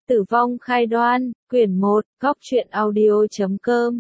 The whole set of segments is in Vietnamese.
Tử vong khai đoan, quyển 1, góc truyện audio.com.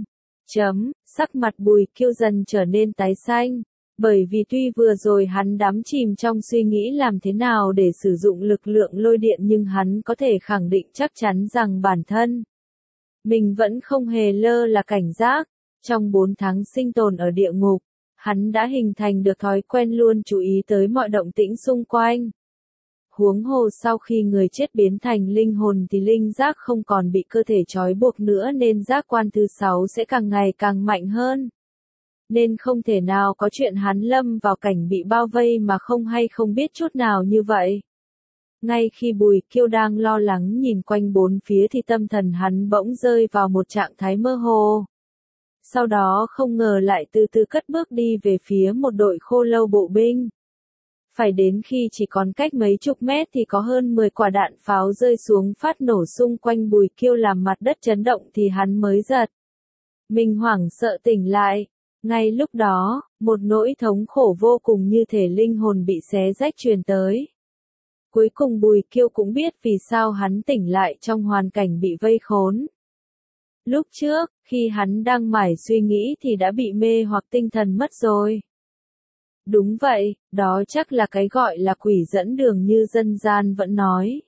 Sắc mặt Bùi Kiêu dần trở nên tái xanh, bởi vì tuy vừa rồi hắn đắm chìm trong suy nghĩ làm thế nào để sử dụng lực lượng lôi điện, nhưng hắn có thể khẳng định chắc chắn rằng bản thân mình vẫn không hề lơ là cảnh giác. Trong 4 tháng sinh tồn ở địa ngục, hắn đã hình thành được thói quen luôn chú ý tới mọi động tĩnh xung quanh. Huống hồ sau khi người chết biến thành linh hồn thì linh giác không còn bị cơ thể trói buộc nữa, nên giác quan thứ 6 sẽ càng ngày càng mạnh hơn. Nên không thể nào có chuyện hắn lâm vào cảnh bị bao vây mà không hay không biết chút nào như vậy. Ngay khi Bùi Kiêu đang lo lắng nhìn quanh bốn phía thì tâm thần hắn bỗng rơi vào một trạng thái mơ hồ. Sau đó không ngờ lại từ từ cất bước đi về phía một đội khô lâu bộ binh. Phải đến khi chỉ còn cách mấy chục mét thì có hơn 10 quả đạn pháo rơi xuống phát nổ xung quanh Bùi Kiêu làm mặt đất chấn động thì hắn mới giật mình hoảng sợ tỉnh lại. Ngay lúc đó, một nỗi thống khổ vô cùng như thể linh hồn bị xé rách truyền tới. Cuối cùng Bùi Kiêu cũng biết vì sao hắn tỉnh lại trong hoàn cảnh bị vây khốn. Lúc trước, khi hắn đang mải suy nghĩ thì đã bị mê hoặc tinh thần mất rồi. Đúng vậy, đó chắc là cái gọi là quỷ dẫn đường như dân gian vẫn nói.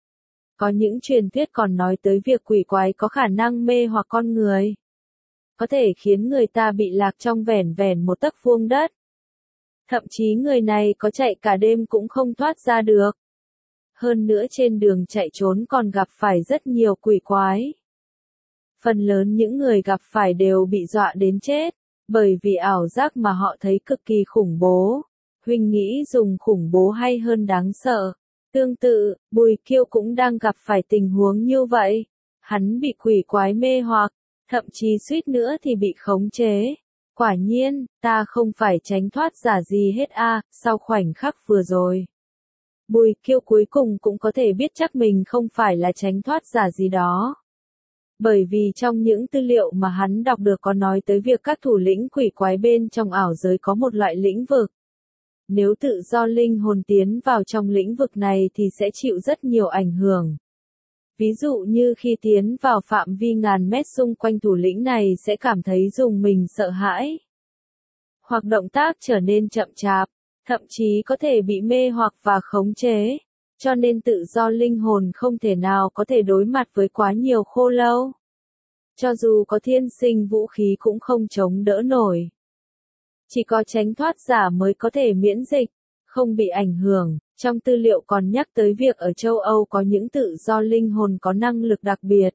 Có những truyền thuyết còn nói tới việc quỷ quái có khả năng mê hoặc con người. Có thể khiến người ta bị lạc trong vẻn vẻn một tấc vuông đất. Thậm chí người này có chạy cả đêm cũng không thoát ra được. Hơn nữa trên đường chạy trốn còn gặp phải rất nhiều quỷ quái. Phần lớn những người gặp phải đều bị dọa đến chết, bởi vì ảo giác mà họ thấy cực kỳ khủng bố. Huynh nghĩ dùng khủng bố hay hơn đáng sợ. Tương tự, Bùi Kiêu cũng đang gặp phải tình huống như vậy. Hắn bị quỷ quái mê hoặc, thậm chí suýt nữa thì bị khống chế. Quả nhiên, ta không phải tránh thoát giả gì hết a. Sau khoảnh khắc vừa rồi, Bùi Kiêu cuối cùng cũng có thể biết chắc mình không phải là tránh thoát giả gì đó. Bởi vì trong những tư liệu mà hắn đọc được có nói tới việc các thủ lĩnh quỷ quái bên trong ảo giới có một loại lĩnh vực. Nếu tự do linh hồn tiến vào trong lĩnh vực này thì sẽ chịu rất nhiều ảnh hưởng. Ví dụ như khi tiến vào phạm vi ngàn mét xung quanh thủ lĩnh này sẽ cảm thấy rùng mình sợ hãi. Hoặc động tác trở nên chậm chạp, thậm chí có thể bị mê hoặc và khống chế. Cho nên tự do linh hồn không thể nào có thể đối mặt với quá nhiều khô lâu. Cho dù có thiên sinh vũ khí cũng không chống đỡ nổi. Chỉ có tránh thoát giả mới có thể miễn dịch, không bị ảnh hưởng. Trong tư liệu còn nhắc tới việc ở châu Âu có những tự do linh hồn có năng lực đặc biệt.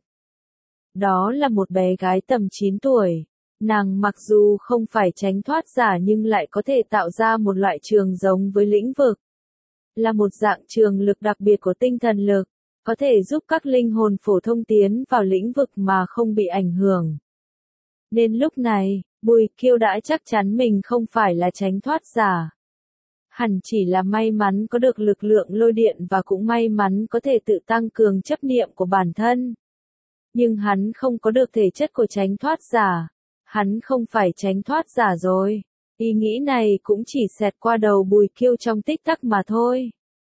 Đó là một bé gái tầm 9 tuổi. Nàng mặc dù không phải tránh thoát giả nhưng lại có thể tạo ra một loại trường giống với lĩnh vực. Là một dạng trường lực đặc biệt của tinh thần lực, có thể giúp các linh hồn phổ thông tiến vào lĩnh vực mà không bị ảnh hưởng. Nên lúc này, Bùi Kiêu đã chắc chắn mình không phải là tránh thoát giả. Hẳn chỉ là may mắn có được lực lượng lôi điện và cũng may mắn có thể tự tăng cường chấp niệm của bản thân. Nhưng hắn không có được thể chất của tránh thoát giả. Hắn không phải tránh thoát giả rồi. Ý nghĩ này cũng chỉ xẹt qua đầu Bùi Kiêu trong tích tắc mà thôi.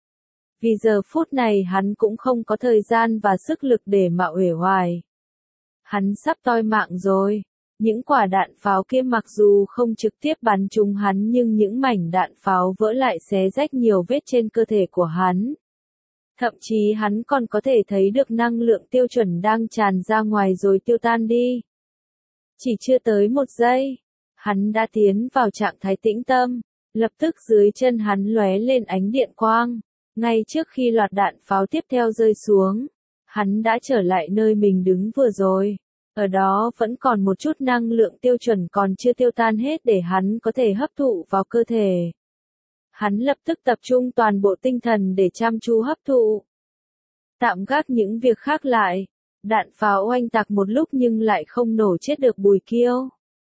Vì giờ phút này hắn cũng không có thời gian và sức lực để mà uể oải. Hắn sắp toi mạng rồi. Những quả đạn pháo kia mặc dù không trực tiếp bắn trúng hắn nhưng những mảnh đạn pháo vỡ lại xé rách nhiều vết trên cơ thể của hắn. Thậm chí hắn còn có thể thấy được năng lượng tiêu chuẩn đang tràn ra ngoài rồi tiêu tan đi. Chỉ chưa tới 1 giây, hắn đã tiến vào trạng thái tĩnh tâm, lập tức dưới chân hắn lóe lên ánh điện quang. Ngay trước khi loạt đạn pháo tiếp theo rơi xuống, hắn đã trở lại nơi mình đứng vừa rồi. Ở đó vẫn còn một chút năng lượng tiêu chuẩn còn chưa tiêu tan hết để hắn có thể hấp thụ vào cơ thể. Hắn lập tức tập trung toàn bộ tinh thần để chăm chú hấp thụ. Tạm gác những việc khác lại, đạn pháo oanh tạc một lúc nhưng lại không nổ chết được Bùi Kiêu,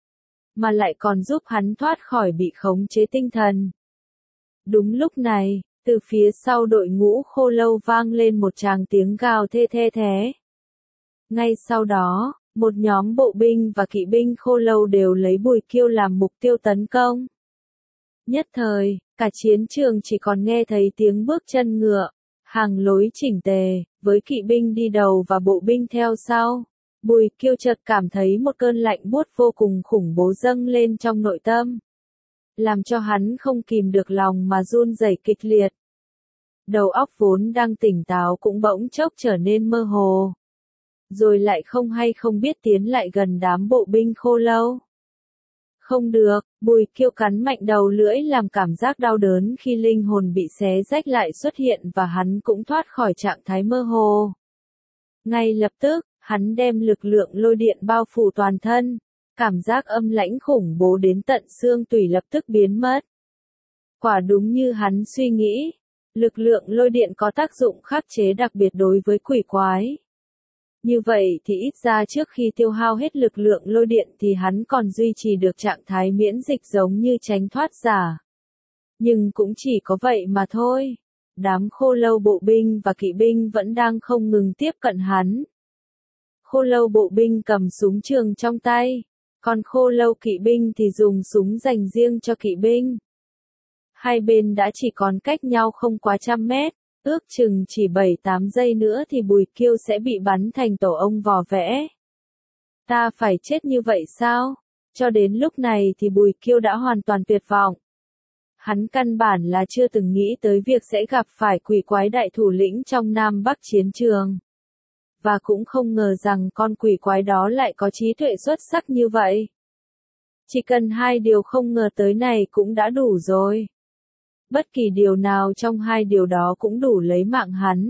mà lại còn giúp hắn thoát khỏi bị khống chế tinh thần. Đúng lúc này, từ phía sau đội ngũ khô lâu vang lên một tràng tiếng gào thê thê thé. Ngay sau đó, một nhóm bộ binh và kỵ binh khô lâu đều lấy Bùi Kiêu làm mục tiêu tấn công. Nhất thời, cả chiến trường chỉ còn nghe thấy tiếng bước chân ngựa. Hàng lối chỉnh tề, với kỵ binh đi đầu và bộ binh theo sau. Bùi Kiêu chợt cảm thấy một cơn lạnh buốt vô cùng khủng bố dâng lên trong nội tâm, làm cho hắn không kìm được lòng mà run rẩy kịch liệt. Đầu óc vốn đang tỉnh táo cũng bỗng chốc trở nên mơ hồ. Rồi lại không hay không biết tiến lại gần đám bộ binh Khô Lâu. Không được, Bùi Kiêu cắn mạnh đầu lưỡi làm cảm giác đau đớn khi linh hồn bị xé rách lại xuất hiện và hắn cũng thoát khỏi trạng thái mơ hồ. Ngay lập tức, hắn đem lực lượng lôi điện bao phủ toàn thân. Cảm giác âm lãnh khủng bố đến tận xương tủy lập tức biến mất. Quả đúng như hắn suy nghĩ, lực lượng lôi điện có tác dụng khắc chế đặc biệt đối với quỷ quái. Như vậy thì ít ra trước khi tiêu hao hết lực lượng lôi điện thì hắn còn duy trì được trạng thái miễn dịch giống như tránh thoát giả. Nhưng cũng chỉ có vậy mà thôi. Đám Khô Lâu bộ binh và kỵ binh vẫn đang không ngừng tiếp cận hắn. Khô Lâu bộ binh cầm súng trường trong tay, còn Khô Lâu kỵ binh thì dùng súng dành riêng cho kỵ binh. Hai bên đã chỉ còn cách nhau không quá 100 mét, ước chừng chỉ 7-8 giây nữa thì Bùi Kiêu sẽ bị bắn thành tổ ong vò vẽ. Ta phải chết như vậy sao? Cho đến lúc này thì Bùi Kiêu đã hoàn toàn tuyệt vọng. Hắn căn bản là chưa từng nghĩ tới việc sẽ gặp phải quỷ quái đại thủ lĩnh trong Nam Bắc chiến trường. Và cũng không ngờ rằng con quỷ quái đó lại có trí tuệ xuất sắc như vậy. Chỉ cần 2 điều không ngờ tới này cũng đã đủ rồi. Bất kỳ điều nào trong 2 điều đó cũng đủ lấy mạng hắn.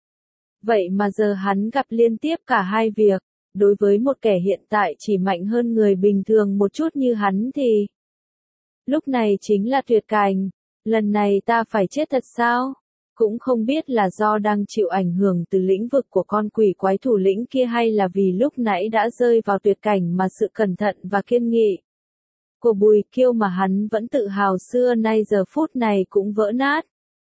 Vậy mà giờ hắn gặp liên tiếp cả 2 việc, đối với một kẻ hiện tại chỉ mạnh hơn người bình thường một chút như hắn thì... Lúc này chính là tuyệt cảnh, lần này ta phải chết thật sao? Cũng không biết là do đang chịu ảnh hưởng từ lĩnh vực của con quỷ quái thủ lĩnh kia hay là vì lúc nãy đã rơi vào tuyệt cảnh mà sự cẩn thận và kiên nghị của Bùi Kiêu mà hắn vẫn tự hào xưa nay giờ phút này cũng vỡ nát.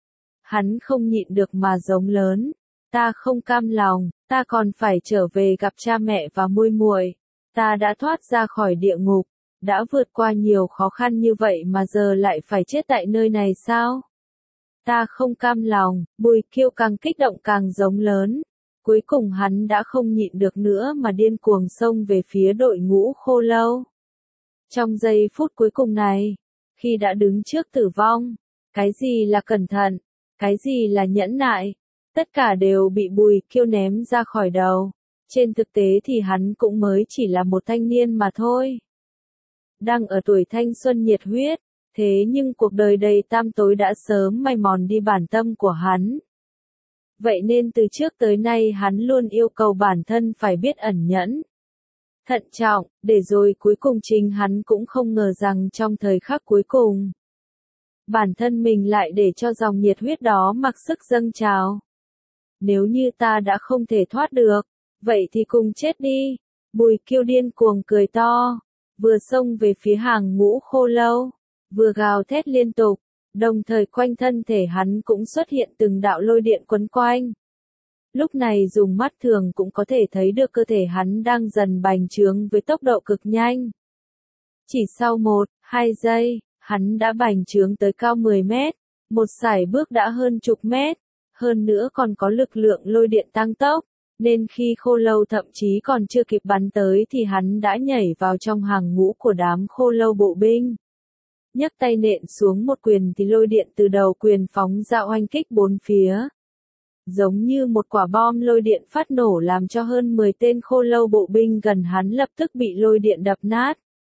Hắn không nhịn được mà giống lớn, ta không cam lòng, ta còn phải trở về gặp cha mẹ và muội muội. Ta đã thoát ra khỏi địa ngục, đã vượt qua nhiều khó khăn như vậy mà giờ lại phải chết tại nơi này sao? Ta không cam lòng, Bùi Kiêu càng kích động càng giống lớn. Cuối cùng hắn đã không nhịn được nữa mà điên cuồng xông về phía đội ngũ Khô Lâu. Trong giây phút cuối cùng này, khi đã đứng trước tử vong, cái gì là cẩn thận, cái gì là nhẫn nại, tất cả đều bị Bùi Kiêu ném ra khỏi đầu. Trên thực tế thì hắn cũng mới chỉ là một thanh niên mà thôi. Đang ở tuổi thanh xuân nhiệt huyết, thế nhưng cuộc đời đầy tăm tối đã sớm mài mòn đi bản tâm của hắn. Vậy nên từ trước tới nay hắn luôn yêu cầu bản thân phải biết ẩn nhẫn, thận trọng, để rồi cuối cùng chính hắn cũng không ngờ rằng trong thời khắc cuối cùng, bản thân mình lại để cho dòng nhiệt huyết đó mặc sức dâng trào. Nếu như ta đã không thể thoát được, vậy thì cùng chết đi. Bùi Kiêu điên cuồng cười to, vừa xông về phía hàng ngũ Khô Lâu, vừa gào thét liên tục, đồng thời quanh thân thể hắn cũng xuất hiện từng đạo lôi điện quấn quanh. Lúc này dùng mắt thường cũng có thể thấy được cơ thể hắn đang dần bành trướng với tốc độ cực nhanh. Chỉ sau 1-2 giây, hắn đã bành trướng tới cao 10 mét, một sải bước đã hơn chục mét, hơn nữa còn có lực lượng lôi điện tăng tốc, nên khi Khô Lâu thậm chí còn chưa kịp bắn tới thì hắn đã nhảy vào trong hàng ngũ của đám Khô Lâu bộ binh. Nhấc tay nện xuống một quyền thì lôi điện từ đầu quyền phóng ra oanh kích bốn phía. Giống như một quả bom lôi điện phát nổ làm cho hơn 10 tên Khô Lâu bộ binh gần hắn lập tức bị lôi điện đập nát.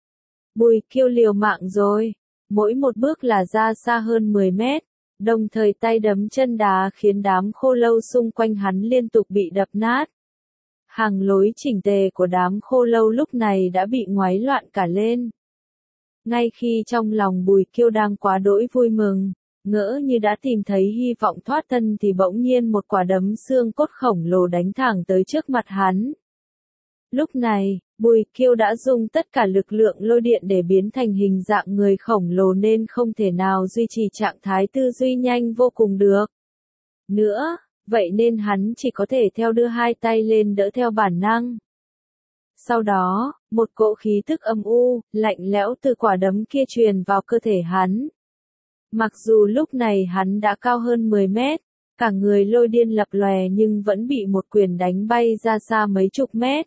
Bùi Kiêu liều mạng rồi, mỗi một bước là ra xa hơn 10 mét, đồng thời tay đấm chân đá khiến đám Khô Lâu xung quanh hắn liên tục bị đập nát. Hàng lối chỉnh tề của đám Khô Lâu lúc này đã bị ngoáy loạn cả lên. Ngay khi trong lòng Bùi Kiêu đang quá đỗi vui mừng, ngỡ như đã tìm thấy hy vọng thoát thân thì bỗng nhiên một quả đấm xương cốt khổng lồ đánh thẳng tới trước mặt hắn. Lúc này, Bùi Kiêu đã dùng tất cả lực lượng lôi điện để biến thành hình dạng người khổng lồ nên không thể nào duy trì trạng thái tư duy nhanh vô cùng được nữa, vậy nên hắn chỉ có thể theo đưa hai tay lên đỡ theo bản năng. Sau đó, một cỗ khí tức âm u, lạnh lẽo từ quả đấm kia truyền vào cơ thể hắn. Mặc dù lúc này hắn đã cao hơn 10 mét, Cả người lôi điên lập lòe nhưng vẫn bị một quyền đánh bay ra xa mấy chục mét.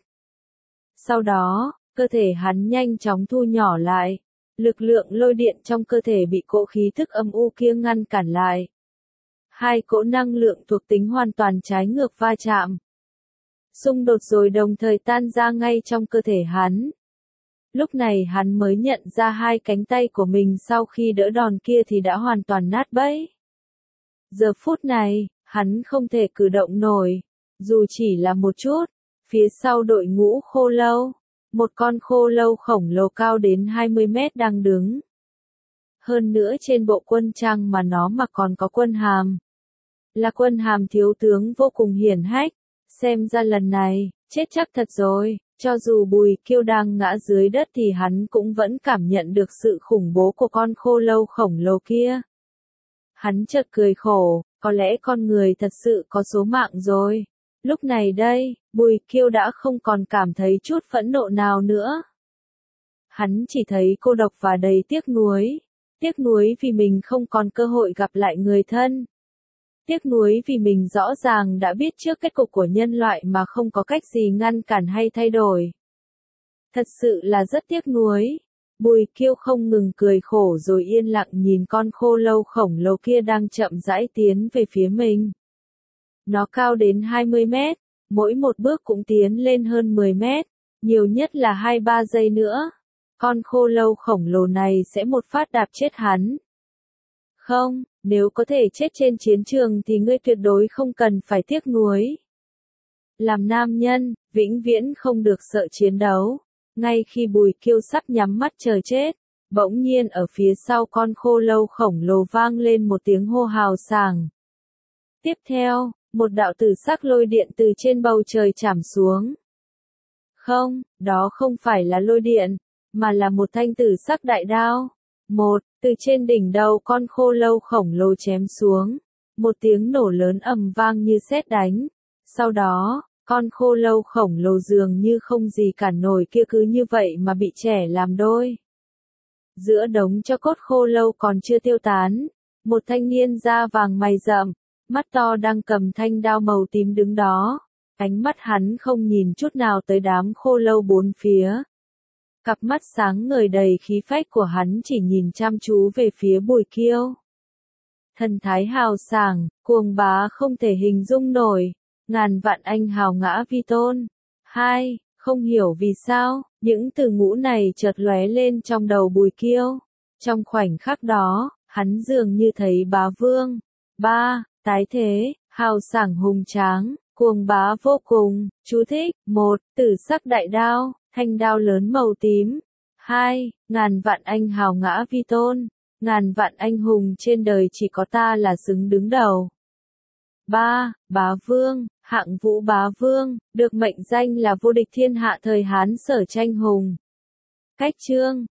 Sau đó, cơ thể hắn nhanh chóng thu nhỏ lại. Lực lượng lôi điện trong cơ thể bị cỗ khí thức âm u kia ngăn cản lại. Hai cỗ năng lượng thuộc tính hoàn toàn trái ngược va chạm. Xung đột rồi đồng thời tan ra ngay trong cơ thể hắn. Lúc này hắn mới nhận ra hai cánh tay của mình sau khi đỡ đòn kia thì đã hoàn toàn nát bấy. Giờ phút này, hắn không thể cử động nổi, dù chỉ là một chút. Phía sau đội ngũ khô lâu, một con khô lâu khổng lồ cao đến 20 mét đang đứng. Hơn nữa trên bộ quân trang mà nó mặc còn có quân hàm. Là quân hàm thiếu tướng vô cùng hiển hách. Xem ra lần này, chết chắc thật rồi. Cho dù Bùi Kiêu đang ngã dưới đất thì hắn cũng vẫn cảm nhận được sự khủng bố của con khô lâu khổng lồ kia. Hắn chợt cười khổ, có lẽ con người thật sự có số mạng rồi. Lúc này đây, Bùi Kiêu đã không còn cảm thấy chút phẫn nộ nào nữa. Hắn chỉ thấy cô độc và đầy tiếc nuối. Tiếc nuối vì mình không còn cơ hội gặp lại người thân. Tiếc nuối vì mình rõ ràng đã biết trước kết cục của nhân loại mà không có cách gì ngăn cản hay thay đổi. Thật sự là rất tiếc nuối. Bùi Kiêu không ngừng cười khổ rồi yên lặng nhìn con khô lâu khổng lồ kia đang chậm rãi tiến về phía mình. Nó cao đến 20 mét, mỗi một bước cũng tiến lên hơn 10 mét, nhiều nhất là 2-3 giây nữa. Con khô lâu khổng lồ này sẽ một phát đạp chết hắn. Không, nếu có thể chết trên chiến trường thì ngươi tuyệt đối không cần phải tiếc nuối. Làm nam nhân, vĩnh viễn không được sợ chiến đấu. Ngay khi Bùi Kiêu sắp nhắm mắt chờ chết, bỗng nhiên ở phía sau con khô lâu khổng lồ vang lên một tiếng hô hào sảng. Tiếp theo, một đạo tử sắc lôi điện từ trên bầu trời trảm xuống. Không, đó không phải là lôi điện, mà là một thanh tử sắc đại đao. Từ trên đỉnh đầu con khô lâu khổng lồ chém xuống. Một tiếng nổ lớn ầm vang như sét đánh. Sau đó, con khô lâu khổng lồ dường như không gì cản nổi kia cứ như vậy mà bị chẻ làm đôi. Giữa đống tro cốt khô lâu còn chưa tiêu tán, một thanh niên da vàng mày rậm, mắt to đang cầm thanh đao màu tím đứng đó. Ánh mắt hắn không nhìn chút nào tới đám khô lâu bốn phía. Cặp mắt sáng ngời đầy khí phách của hắn chỉ nhìn chăm chú về phía Bùi Kiêu. Thần thái hào sảng, cuồng bá không thể hình dung nổi. Ngàn vạn anh hào ngã vi tôn. Không hiểu vì sao, những từ ngữ này chợt lóe lên trong đầu Bùi Kiêu. Trong khoảnh khắc đó, hắn dường như thấy bá vương. Tái thế, hào sảng hùng tráng, cuồng bá vô cùng. Chú thích: 1. Tử sắc đại đao, thanh đao lớn màu tím. 2. Ngàn vạn anh hào ngã vi tôn. Ngàn vạn anh hùng trên đời chỉ có ta là xứng đứng đầu. 3. Bá vương, hạng vũ bá vương, được mệnh danh là vô địch thiên hạ thời Hán Sở Tranh Hùng. Cách chương